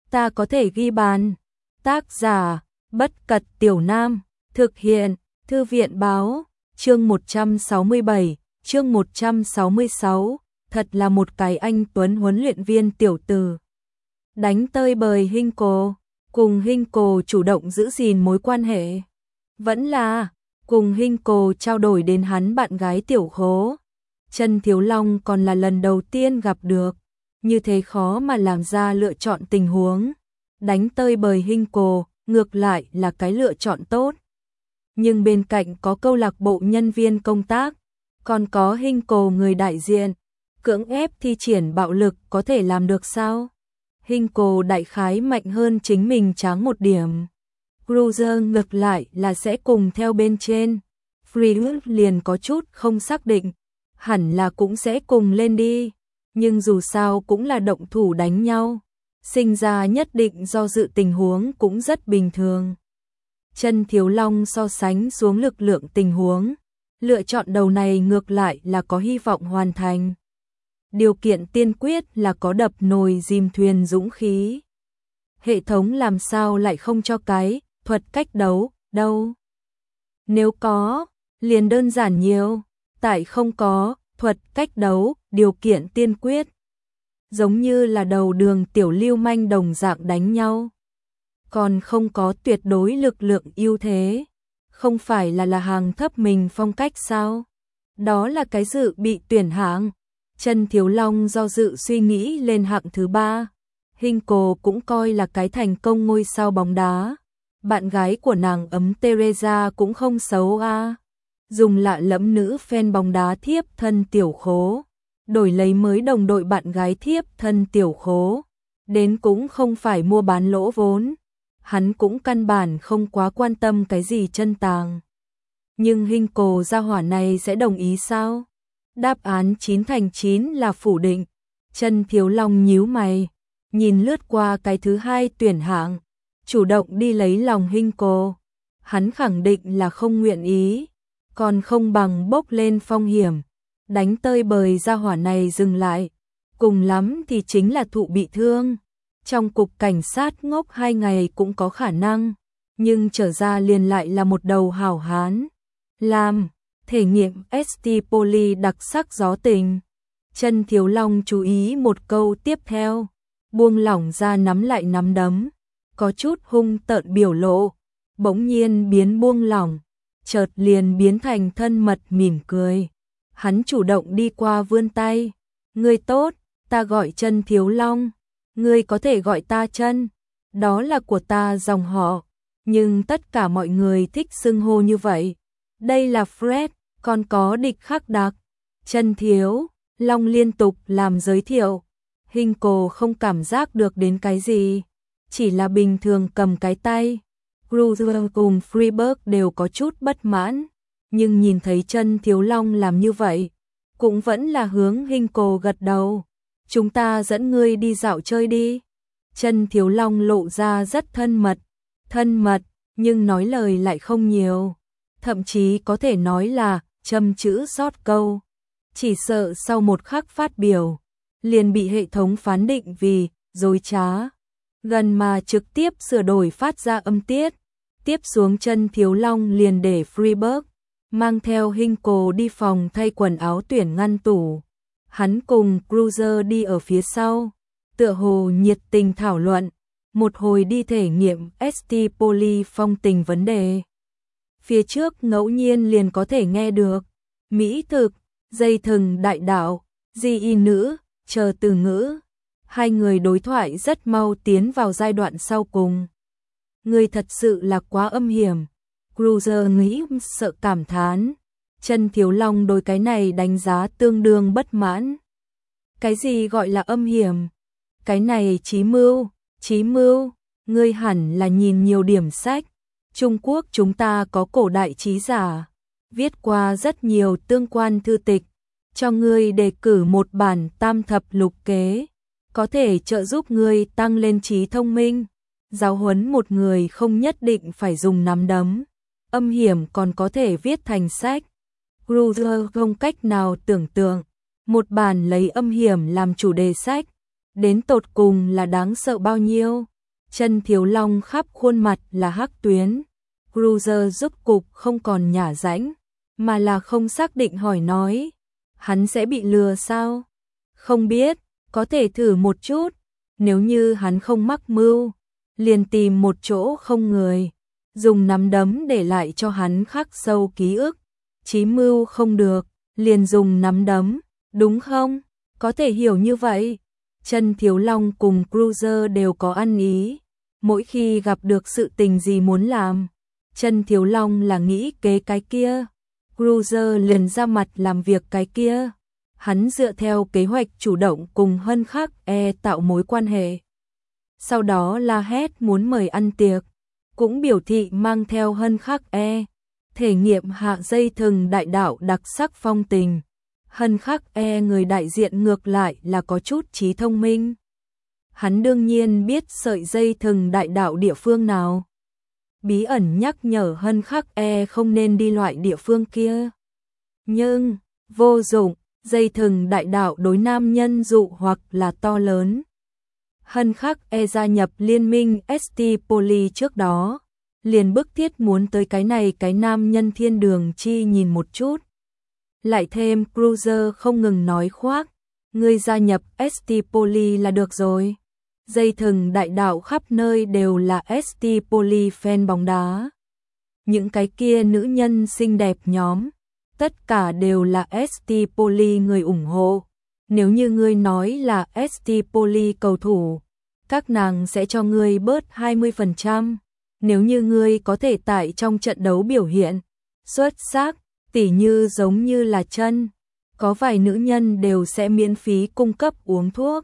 ta có thể ghi bàn. Tác giả, Bất Cật Tiểu Nam, thực hiện, Thư viện báo, chương 167, chương 166, thật là một cái anh tuấn huấn luyện viên tiểu tử. Đánh tơi bời Hinco, cùng Hinco chủ động giữ gìn mối quan hệ. Vẫn là, cùng Hinco trao đổi đến hắn bạn gái tiểu khố. Chân Thiếu Long còn là lần đầu tiên gặp được, như thế khó mà làm ra lựa chọn tình huống. Đánh tơi bời Hinco, ngược lại là cái lựa chọn tốt. Nhưng bên cạnh có câu lạc bộ nhân viên công tác, còn có Hinco người đại diện, cưỡng ép thi triển bạo lực có thể làm được sao? Hinco đại khái mạnh hơn chính mình tráng một điểm. Cruiser ngược lại là sẽ cùng theo bên trên. Freewood liền có chút không xác định, hẳn là cũng sẽ cùng lên đi, nhưng dù sao cũng là động thủ đánh nhau, sinh ra nhất định do dự tình huống cũng rất bình thường. Chân Thiếu Long so sánh xuống lực lượng tình huống, lựa chọn đầu này ngược lại là có hy vọng hoàn thành. Điều kiện tiên quyết là có đập nồi dìm thuyền dũng khí. Hệ thống làm sao lại không cho cái thuật cách đấu đâu? Nếu có, liền đơn giản nhiều, tại không có thuật cách đấu, điều kiện tiên quyết. Giống như là đầu đường tiểu lưu manh đồng dạng đánh nhau. Còn không có tuyệt đối lực lượng ưu thế. Không phải là hàng thấp mình phong cách sao? Đó là cái dự bị tuyển hạng. Chân Thiếu Long do dự suy nghĩ lên hạng thứ 3. Hinco cũng coi là cái thành công ngôi sao bóng đá. Bạn gái của nàng ấm Teresa cũng không xấu a. Dùng lạ lẫm nữ fan bóng đá thiếp thân tiểu khố, đổi lấy mới đồng đội bạn gái thiếp thân tiểu khố, đến cũng không phải mua bán lỗ vốn. Hắn cũng căn bản không quá quan tâm cái gì chân tàng. Nhưng Hinco gia hỏa này sẽ đồng ý sao? Đáp án 9 thành 9 là phủ định. Chân Thiếu Long nhíu mày, nhìn lướt qua cái thứ 2 tuyển hạng, chủ động đi lấy lòng Hinco. Hắn khẳng định là không nguyện ý, còn không bằng bốc lên phong hiểm, đánh tơi bời gia hỏa này dừng lại, cùng lắm thì chính là thụ bị thương. Trong cục cảnh sát ngốc 2 ngày cũng có khả năng, nhưng trở ra liền lại là một đầu hảo hán. Làm, thể nghiệm ST Poly đặc sắc gió tình. Chân Thiếu Long chú ý một câu tiếp theo, buông lỏng ra nắm lại nắm đấm, có chút hung tợn biểu lộ, bỗng nhiên biến buông lỏng, chợt liền biến thành thân mật mỉm cười. Hắn chủ động đi qua vươn tay, ngươi tốt, ta gọi Chân Thiếu Long. Ngươi có thể gọi ta Chân, đó là của ta dòng họ, nhưng tất cả mọi người thích xưng hô như vậy. Đây là Fred, còn có địch khắc đặc. Chân Thiếu Long liên tục làm giới thiệu. Hinco không cảm giác được đến cái gì, chỉ là bình thường cầm cái tay. Cruiser cùng Freeberg đều có chút bất mãn, nhưng nhìn thấy Chân Thiếu Long làm như vậy, cũng vẫn là hướng Hinco gật đầu. Chúng ta dẫn ngươi đi dạo chơi đi. Chân Thiếu Long lộ ra rất thân mật, nhưng nói lời lại không nhiều, thậm chí có thể nói là châm chữ sót câu. Chỉ sợ sau một khắc phát biểu, liền bị hệ thống phán định vì dối trá, gần mà trực tiếp sửa đổi phát ra âm tiết. Tiếp xuống Chân Thiếu Long liền để Freeberg mang theo Hinco đi phòng thay quần áo tuyển ngăn tủ. Hắn cùng Cruiser đi ở phía sau, tựa hồ nhiệt tình thảo luận, một hồi đi thể nghiệm ST Poly phong tình vấn đề. Phía trước ngẫu nhiên liền có thể nghe được mỹ thực, dây thừng đại đạo, di y nữ, chờ từ ngữ. Hai người đối thoại rất mau tiến vào giai đoạn sau cùng. Người thật sự là quá âm hiểm, Cruiser nghĩ sợ cảm thán. Chân Thiếu Long đối cái này đánh giá tương đương bất mãn. Cái gì gọi là âm hiểm? Cái này chí mưu, ngươi hẳn là nhìn nhiều điểm sách. Trung Quốc chúng ta có cổ đại trí giả, viết qua rất nhiều tương quan thư tịch, cho ngươi đề cử một bản tam thập lục kế, có thể trợ giúp ngươi tăng lên trí thông minh. Giáo huấn một người không nhất định phải dùng nắm đấm, âm hiểm còn có thể viết thành sách. Cruiser không cách nào tưởng tượng, một bản lấy âm hiểm làm chủ đề sách, đến tột cùng là đáng sợ bao nhiêu. Chân Thiếu Long khắp khuôn mặt là hắc tuyến. Cruiser rốt cục không còn nhả rãnh, mà là không xác định hỏi nói. Hắn sẽ bị lừa sao? Không biết, có thể thử một chút. Nếu như hắn không mắc mưu, liền tìm một chỗ không người, dùng nắm đấm để lại cho hắn khắc sâu ký ức. Chí mưu không được, liền dùng nắm đấm, đúng không? Có thể hiểu như vậy. Chân Thiếu Long cùng Cruiser đều có ăn ý. Mỗi khi gặp được sự tình gì muốn làm, Chân Thiếu Long là nghĩ kế cái kia, Cruiser liền ra mặt làm việc cái kia. Hắn dựa theo kế hoạch chủ động cùng Hân Khắc E tạo mối quan hệ. Sau đó la hét muốn mời ăn tiệc, cũng biểu thị mang theo Hân Khắc E, thể nghiệm hạ dây thừng đại đạo đặc sắc phong tình. Hân Khắc E người đại diện ngược lại là có chút trí thông minh. Hắn đương nhiên biết sợi dây thừng đại đạo địa phương nào. Bí ẩn nhắc nhở Hân Khắc E không nên đi loại địa phương kia. Nhưng, vô dụng, dây thừng đại đạo đối nam nhân dụ hoặc là to lớn. Hân Khắc E gia nhập liên minh ST Poly trước đó, liền bức thiết muốn tới cái này cái nam nhân thiên đường chi nhìn một chút. Lại thêm Cruiser không ngừng nói khoác, ngươi gia nhập ST Poly là được rồi. Dây thừng đại đạo khắp nơi đều là ST Poly fan bóng đá. Những cái kia nữ nhân xinh đẹp nhóm, tất cả đều là ST Poly người ủng hộ. Nếu như ngươi nói là ST Poly cầu thủ, các nàng sẽ cho ngươi bớt 20%. Nếu như ngươi có thể tại trong trận đấu biểu hiện xuất sắc, tỉ như giống như là Chân, có vài nữ nhân đều sẽ miễn phí cung cấp uống thuốc.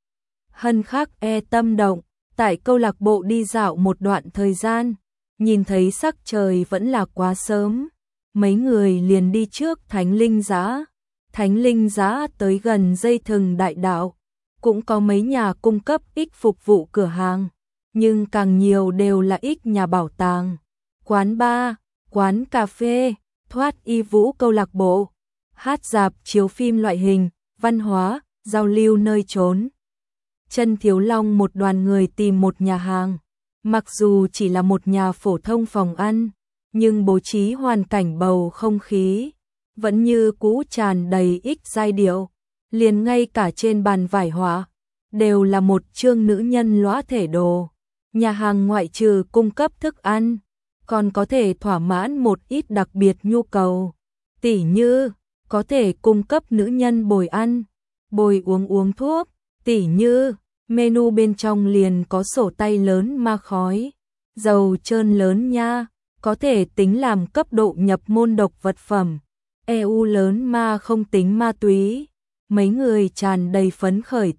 Hân Khắc E tâm động, tại câu lạc bộ đi dạo một đoạn thời gian, nhìn thấy sắc trời vẫn là quá sớm, mấy người liền đi trước Thánh Linh Giá. Thánh Linh Giá tới gần dây thừng đại đạo, cũng có mấy nhà cung cấp ích phục vụ cửa hàng, nhưng càng nhiều đều là ích nhà bảo tàng, quán bar, quán cà phê, thoát y vũ câu lạc bộ, hát rạp chiếu phim loại hình, văn hóa, giao lưu nơi trốn. Chân Thiếu Long một đoàn người tìm một nhà hàng, mặc dù chỉ là một nhà phổ thông phòng ăn, nhưng bố trí hoàn cảnh bầu không khí vẫn như cũ tràn đầy ích giai điệu, liền ngay cả trên bàn vải họa đều là một chương nữ nhân lõa thể đồ. Nhà hàng ngoại trừ cung cấp thức ăn, còn có thể thỏa mãn một ít đặc biệt nhu cầu, tỉ như có thể cung cấp nữ nhân bồi ăn, bồi uống thuốc, tỉ như menu bên trong liền có sổ tay lớn ma khói, dầu trơn lớn nha, có thể tính làm cấp độ nhập môn độc vật phẩm, EU lớn ma không tính ma túy. Mấy người tràn đầy phấn khởi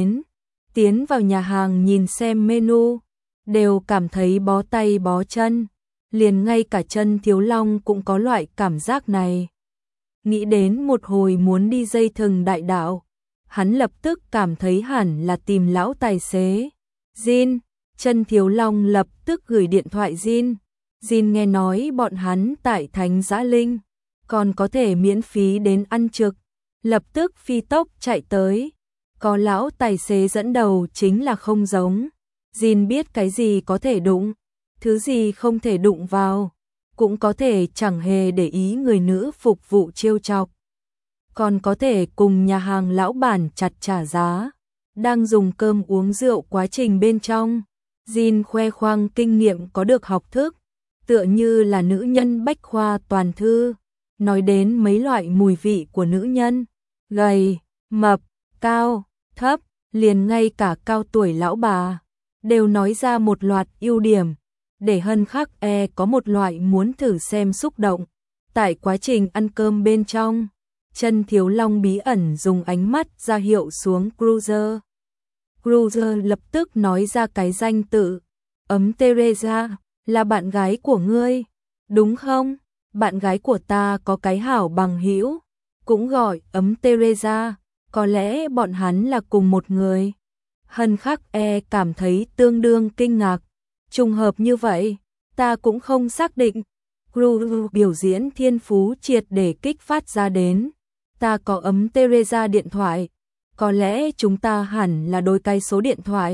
tiến vào nhà hàng nhìn xem menu, đều cảm thấy bó tay bó chân, liền ngay cả Chân Thiếu Long cũng có loại cảm giác này. Nghĩ đến một hồi muốn đi dây thừng đại đạo, hắn lập tức cảm thấy hẳn là tìm lão tài xế. Jin, Chân Thiếu Long lập tức gửi điện thoại Jin. Jin nghe nói bọn hắn tại Thánh Giã Linh, còn có thể miễn phí đến ăn trực, lập tức phi tốc chạy tới. Có lão tài xế dẫn đầu chính là không giống. Jin biết cái gì có thể đụng, thứ gì không thể đụng vào, cũng có thể chẳng hề để ý người nữ phục vụ trêu chọc, còn có thể cùng nhà hàng lão bản chặt trả giá. Đang dùng cơm uống rượu quá trình bên trong, Jin khoe khoang kinh nghiệm có được học thức, tựa như là nữ nhân bách khoa toàn thư, nói đến mấy loại mùi vị của nữ nhân, gầy, mập, cao, thấp, liền ngay cả cao tuổi lão bà đều nói ra một loạt ưu điểm, để Hân Khắc E có một loại muốn thử xem xúc động. Tại quá trình ăn cơm bên trong, Chân Thiếu Long bí ẩn dùng ánh mắt ra hiệu xuống Cruiser. Cruiser lập tức nói ra cái danh tự, Teresa, là bạn gái của ngươi, đúng không? Bạn gái của ta có cái hảo bằng hữu, cũng gọi Teresa, có lẽ bọn hắn là cùng một người. Hân Khắc E cảm thấy tương đương kinh ngạc, trùng hợp như vậy, ta cũng không xác định. Cruiser biểu diễn thiên phú triệt để kích phát ra đến, ta có Teresa điện thoại, có lẽ chúng ta hẳn là đôi cái số điện thoại,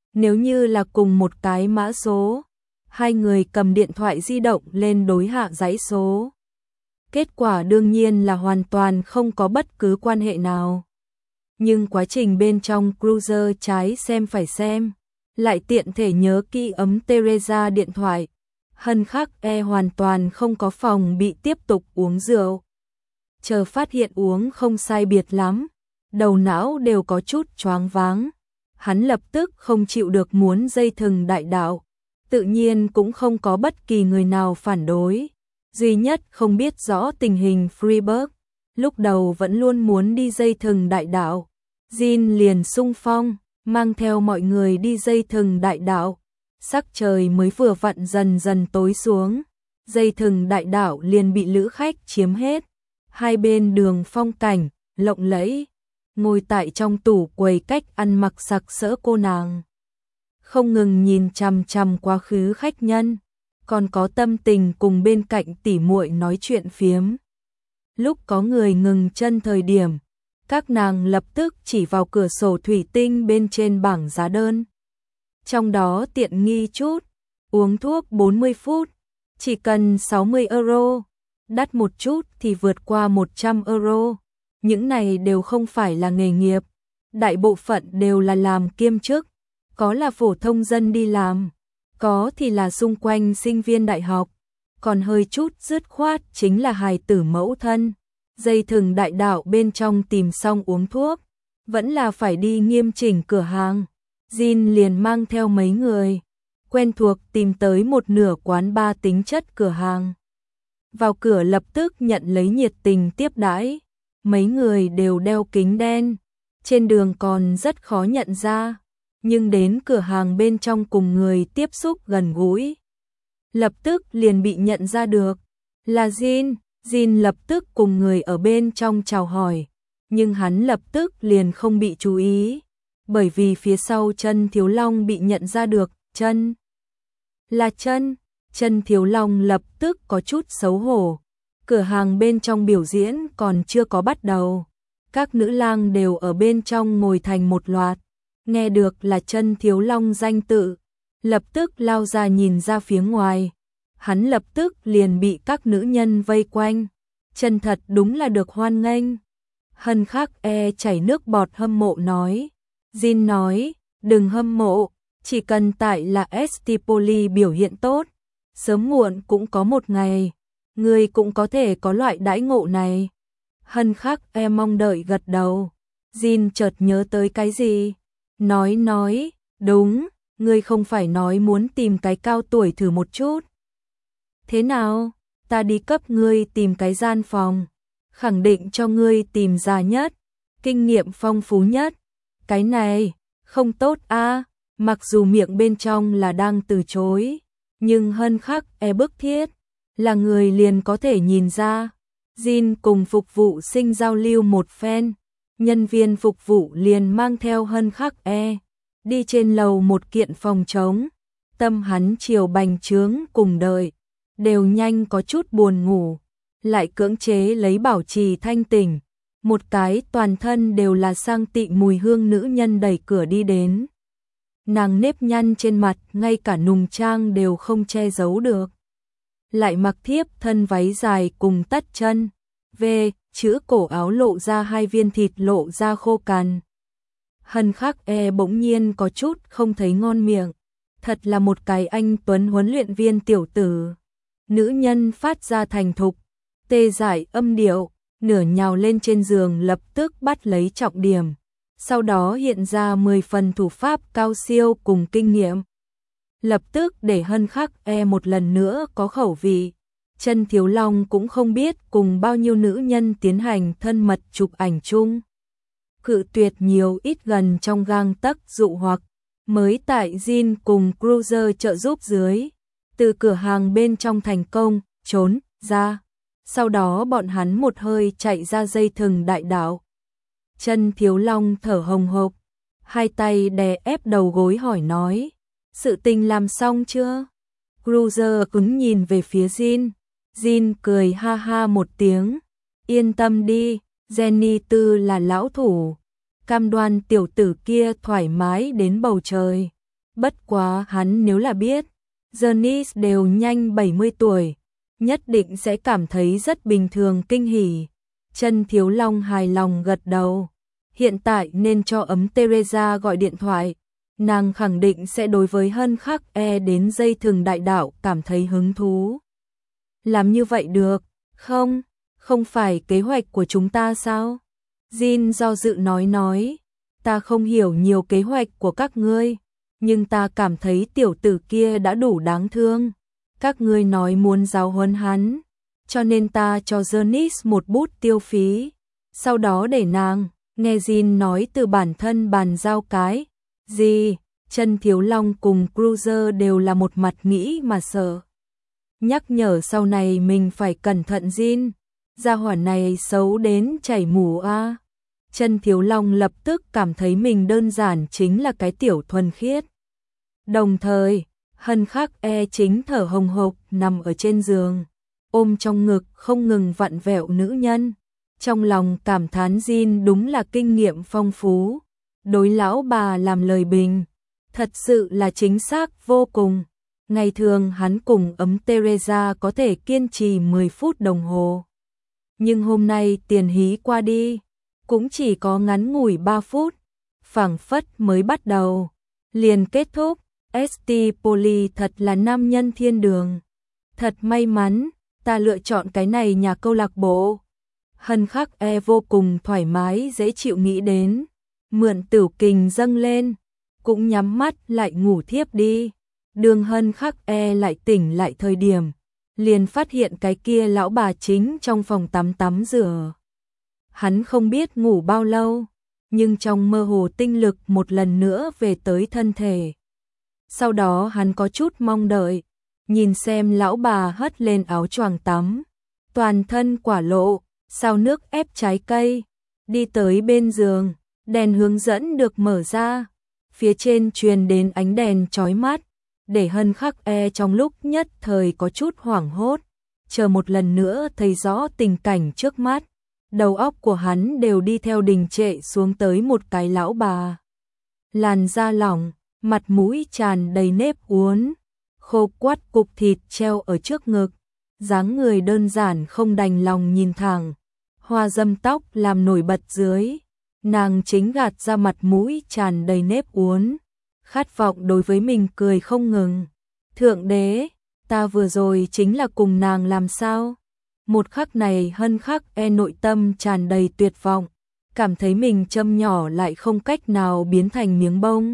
Nếu như là cùng một cái mã số, hai người cầm điện thoại di động lên đối hạ dãy số. Kết quả đương nhiên là hoàn toàn không có bất cứ quan hệ nào. Nhưng quá trình bên trong cruiser trái xem phải xem, lại tiện thể nhớ kỹ ấm Teresa điện thoại. Hân Khắc hoàn toàn không có phòng bị tiếp tục uống rượu. Chờ phát hiện uống không sai biệt lắm, đầu não đều có chút choáng váng. Hắn lập tức không chịu được muốn dây thừng đại đạo, tự nhiên cũng không có bất kỳ người nào phản đối. Duy nhất không biết rõ tình hình Freeburg, lúc đầu vẫn luôn muốn đi dây thừng đại đạo. Jin liền xung phong, mang theo mọi người đi dây thừng đại đạo. Sắc trời mới vừa vặn dần dần tối xuống, dây thừng đại đạo liền bị lữ khách chiếm hết. Hai bên đường phong cảnh, lộng lẫy, ngồi tại trong tủ quầy cách ăn mặc sặc sỡ cô nàng. Không ngừng nhìn chằm chằm quá khứ khách nhân, còn có tâm tình cùng bên cạnh tỉ muội nói chuyện phiếm. Lúc có người ngừng chân thời điểm, các nàng lập tức chỉ vào cửa sổ thủy tinh bên trên bảng giá đơn. Trong đó tiện nghi chút, uống thuốc 40 phút, chỉ cần 60 euro, đắt một chút thì vượt qua 100 euro. Những này đều không phải là nghề nghiệp, đại bộ phận đều là làm kiêm chức, có là phổ thông dân đi làm, có thì là xung quanh sinh viên đại học, còn hơi chút dứt khoát chính là hài tử mẫu thân. Dây thừng đại đạo bên trong tìm xong uống thuốc, vẫn là phải đi nghiêm chỉnh cửa hàng. Jin liền mang theo mấy người quen thuộc tìm tới một nửa quán bar tính chất cửa hàng. Vào cửa lập tức nhận lấy nhiệt tình tiếp đãi. Mấy người đều đeo kính đen, trên đường còn rất khó nhận ra, nhưng đến cửa hàng bên trong cùng người tiếp xúc gần gũi, lập tức liền bị nhận ra được là Jin. Jin lập tức cùng người ở bên trong chào hỏi, nhưng hắn lập tức liền không bị chú ý, bởi vì phía sau Chân Thiếu Long bị nhận ra được. Chân là Chân. Chân Thiếu Long lập tức có chút xấu hổ. Cửa hàng bên trong biểu diễn còn chưa có bắt đầu, các nữ lang đều ở bên trong ngồi thành một loạt, nghe được là Chân Thiếu Long danh tự, lập tức lao ra nhìn ra phía ngoài. Hắn lập tức liền bị các nữ nhân vây quanh, chân thật đúng là được hoan nghênh. Hân Khắc chảy nước bọt hâm mộ nói. Jin nói, đừng hâm mộ, chỉ cần tại là Estipoli biểu hiện tốt, sớm muộn cũng có một ngày, ngươi cũng có thể có loại đãi ngộ này. Hân Khắc mong đợi gật đầu. Jin chợt nhớ tới cái gì, nói, đúng, ngươi không phải nói muốn tìm cái cao tuổi thử một chút. Thế nào, ta đi cấp ngươi tìm cái gian phòng, khẳng định cho ngươi tìm già nhất, kinh nghiệm phong phú nhất. Cái này, không tốt a. Mặc dù miệng bên trong là đang từ chối, nhưng Hân Khắc bức thiết, là người liền có thể nhìn ra. Jin cùng phục vụ sinh giao lưu một phen, nhân viên phục vụ liền mang theo Hân Khắc đi trên lầu một kiện phòng trống. Tâm hắn chiều bành trướng cùng đợi, đều nhanh có chút buồn ngủ, lại cưỡng chế lấy bảo trì thanh tỉnh. Một cái toàn thân đều là sang tị mùi hương nữ nhân đẩy cửa đi đến. Nàng nếp nhăn trên mặt, ngay cả nùng trang đều không che giấu được. Lại mặc thiếp thân váy dài cùng tất chân, chữ cổ áo lộ ra hai viên thịt lộ ra khô cằn. Hân Khắc bỗng nhiên có chút không thấy ngon miệng. Thật là một cái anh tuấn huấn luyện viên tiểu tử. Nữ nhân phát ra thành thục, tê dại âm điệu, nửa nhào lên trên giường lập tức bắt lấy trọng điểm. Sau đó hiện ra 10 phần thủ pháp cao siêu cùng kinh nghiệm. Lập tức để Hân Khắc một lần nữa có khẩu vị. Chân Thiếu Long cũng không biết cùng bao nhiêu nữ nhân tiến hành thân mật chụp ảnh chung. Cự tuyệt nhiều ít gần trong gang tấc dụ hoặc, mới tại Jin cùng Cruiser trợ giúp dưới, từ cửa hàng bên trong thành công trốn ra. Sau đó bọn hắn một hơi chạy ra dây thừng đại đạo. Chân Thiếu Long thở hồng hộc, hai tay đè ép đầu gối hỏi nói, sự tình làm xong chưa? Cruiser cứng nhìn về phía Jin. Jin cười ha ha một tiếng, yên tâm đi, Jenny Tư là lão thủ, cam đoan tiểu tử kia thoải mái đến bầu trời. Bất quá hắn nếu là biết, Janice đều nhanh 70 tuổi, nhất định sẽ cảm thấy rất bình thường kinh hỉ. Chân Thiếu Long hài lòng gật đầu. Hiện tại nên cho ấm Teresa gọi điện thoại. Nàng khẳng định sẽ đối với Hân Khắc E đến dây thừng đại đạo cảm thấy hứng thú. Làm như vậy được, không? Không phải kế hoạch của chúng ta sao? Jin do dự nói, ta không hiểu nhiều kế hoạch của các ngươi, nhưng ta cảm thấy tiểu tử kia đã đủ đáng thương. Các ngươi nói muốn giáo huấn hắn, cho nên ta cho Janice một bút tiêu phí, sau đó để nàng nghe Jin nói từ bản thân bàn giao cái gì. Chân Thiếu Long cùng Cruiser đều là một mặt nghĩ mà sợ. Nhắc nhở sau này mình phải cẩn thận Jin, gia hỏa này xấu đến chảy mủ a. Chân Thiếu Long lập tức cảm thấy mình đơn giản chính là cái tiểu thuần khiết. Đồng thời, Hân Khắc E chính thở hồng hộc nằm ở trên giường, ôm trong ngực không ngừng vặn vẹo nữ nhân. Trong lòng cảm thán Jin đúng là kinh nghiệm phong phú, đối lão bà làm lời bình, thật sự là chính xác vô cùng. Ngày thường hắn cùng ấm Teresa có thể kiên trì 10 phút đồng hồ. Nhưng hôm nay tiền hí qua đi, cũng chỉ có ngắn ngủi 3 phút, phảng phất mới bắt đầu, liền kết thúc. ST Poly thật là nam nhân thiên đường. Thật may mắn, ta lựa chọn cái này nhà câu lạc bộ. Hân Khắc E vô cùng thoải mái dễ chịu nghĩ đến, mượn Tửu Kình dâng lên, cũng nhắm mắt lại ngủ thiếp đi. Đường Hân Khắc E lại tỉnh lại thời điểm, liền phát hiện cái kia lão bà chính trong phòng tắm rửa. Hắn không biết ngủ bao lâu, nhưng trong mơ hồ tinh lực một lần nữa về tới thân thể. Sau đó hắn có chút mong đợi, nhìn xem lão bà hất lên áo choàng tắm, toàn thân quả lộ, sao nước ép trái cây, đi tới bên giường, đèn hướng dẫn được mở ra, phía trên truyền đến ánh đèn chói mắt, để Hân Khắc E trong lúc nhất thời có chút hoảng hốt, chờ một lần nữa thấy rõ tình cảnh trước mắt, đầu óc của hắn đều đi theo đình trệ xuống tới một cái lão bà. Làn da lỏng, mặt mũi tràn đầy nếp uốn, khô quắt cục thịt treo ở trước ngực, dáng người đơn giản không đành lòng nhìn thẳng, hoa dâm tóc làm nổi bật dưới, nàng chính gạt ra mặt mũi tràn đầy nếp uốn, khát vọng đối với mình cười không ngừng. Thượng đế, ta vừa rồi chính là cùng nàng làm sao? Một khắc này Hân Khắc E nội tâm tràn đầy tuyệt vọng, cảm thấy mình châm nhỏ lại không cách nào biến thành miếng bông.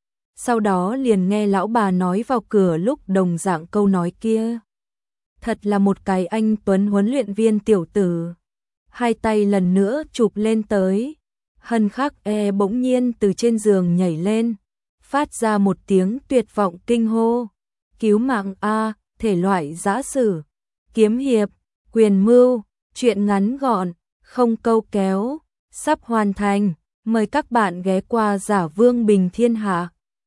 Sau đó liền nghe lão bà nói vào cửa lúc đồng dạng câu nói kia. Thật là một cái anh tuấn huấn luyện viên tiểu tử. Hai tay lần nữa chụp lên tới. Hân Khắc E bỗng nhiên từ trên giường nhảy lên, phát ra một tiếng tuyệt vọng kinh hô. Cứu mạng a, thể loại giã sử, kiếm hiệp, quyền mưu, truyện ngắn gọn, không câu kéo, sắp hoàn thành. Mời các bạn ghé qua Giả Vương Bình Thiên Hạ.